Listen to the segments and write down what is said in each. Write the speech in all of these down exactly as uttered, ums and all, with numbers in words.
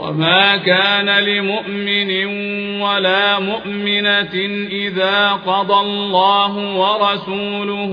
وما كان لمؤمن ولا مؤمنة إذا قضى الله ورسوله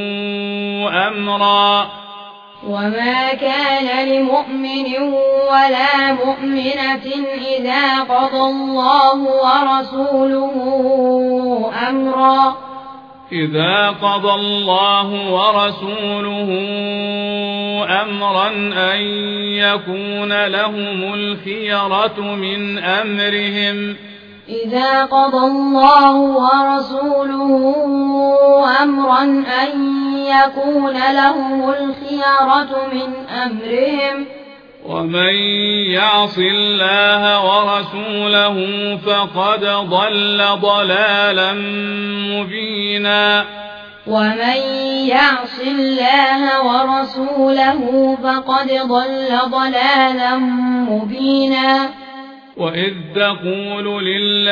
أمرا وما كان لمؤمن ولا مؤمنة إذا قضى الله ورسوله أمرا إذا قضى الله ورسوله أمرا أن يكون لهم الخيرة من أمرهم إذا قضى الله ورسوله أمرا أن يكون لهم الخيرة من أمرهم ومن يعص الله ورسوله فقد ضل ضلالا مبينا ومن يعص الله ورسوله فقد ضل ضلالا مبينا وإذ تقول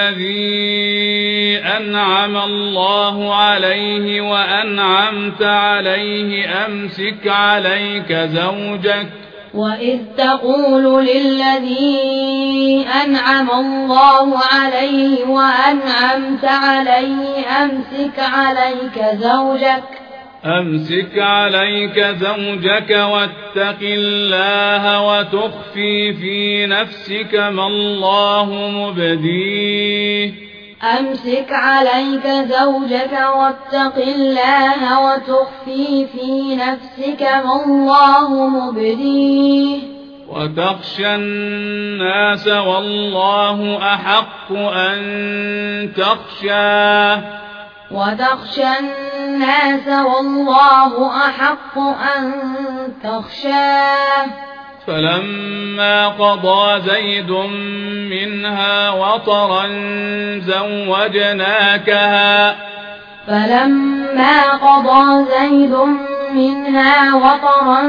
للذي أنعم الله عليه وأنعمت عليه أمسك عليك زوجك وإذ تقول للذي أنعم الله عليه وأنعمت عليه أمسك عليك زوجك أمسك عليك زوجك واتق الله وتخفي في نفسك ما الله مبديه أمسك عليك زوجك واتق الله وتخفي في نفسك ما الله مبديه وتخشى الناس والله أحق أن تخشاه وتخشى الناس والله أحق أن تخشاه فلما قضى زيد منها وطرا زوجناكها فلما قضى زيد منها وطرا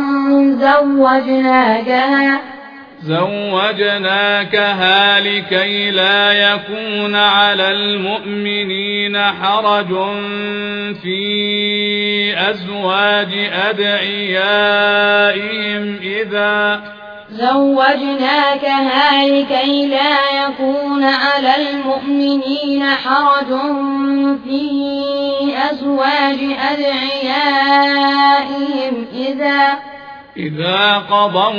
زوجناكها زوجناكها لكي لا يكون على المؤمنين حرج في أزواج أدعيائهم إذا زوجناكها لكي لا يكون على المؤمنين حرج في أزواج أدعيائهم إذا إذا قضوا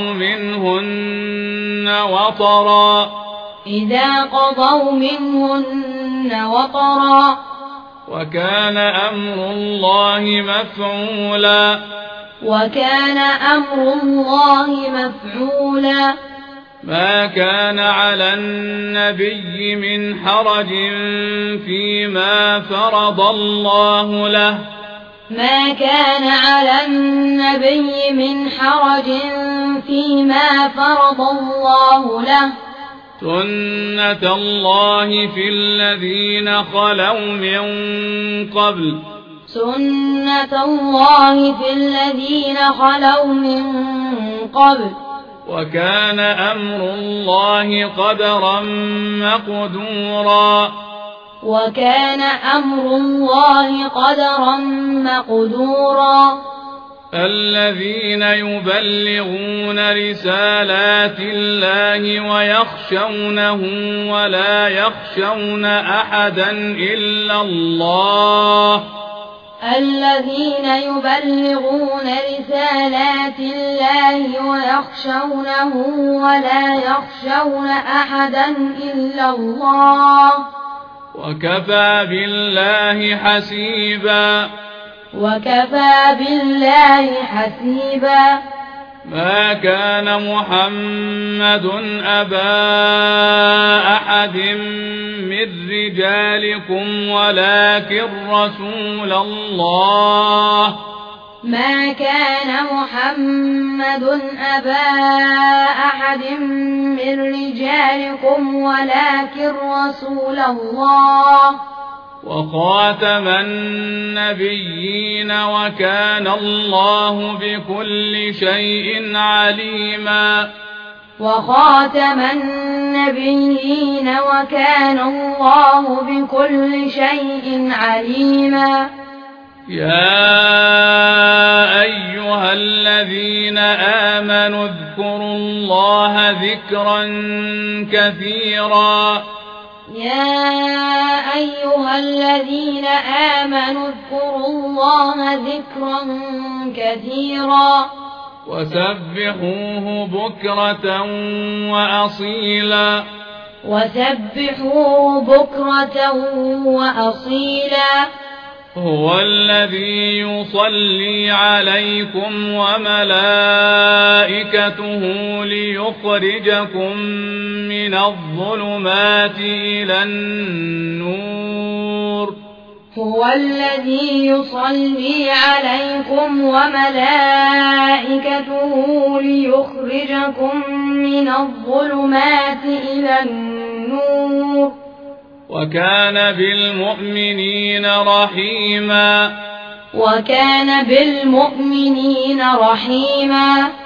منهن وطرا إذا قضوا منهن وطرا وكان أمر الله مفعولا وكان أمر الله مفعولا ما كان على النبي من حرج فيما فرض الله له ما كان على النبي من حرج فيما فرض الله له سنة الله في الذين خلوا من قبل سنة الله في الذين خلوا من قبل وكان أمر الله قدرا مقدورا وكان أمر الله قدرا مقدورا الذين يبلغون رسالات الله ويخشونه ولا يخشون أحدا إلا الله الذين يبلغون رسالات الله ويخشونه ولا يخشون أحدا إلا الله وكفى بالله حسيبا وكفى بالله حسيبا ما كان محمد أبا أحد من رجالكم ولكن رسول الله ما كان محمد أبا أحد من رجالكم ولكن رسول الله وخاتم النبيين وكان الله بكل شيء عليما وخاتم النبيين وكان الله بكل شيء عليما يا أيها الذين آمنوا اذكروا الله ذكرا كثيرا يا أيها الذين آمنوا اذكروا الله ذكرا كثيرا وسبحوه بكرة وأصيلا وسبحوه بكرة وأصيلا هو الذي يصلي عليكم وملائكته ليخرجكم من الظلمات إلى النور هو الذي يصلي عليكم وملائكته ليخرجكم من الظلمات إلى النور وكان بالمؤمنين رحيما وكان بالمؤمنين رحيما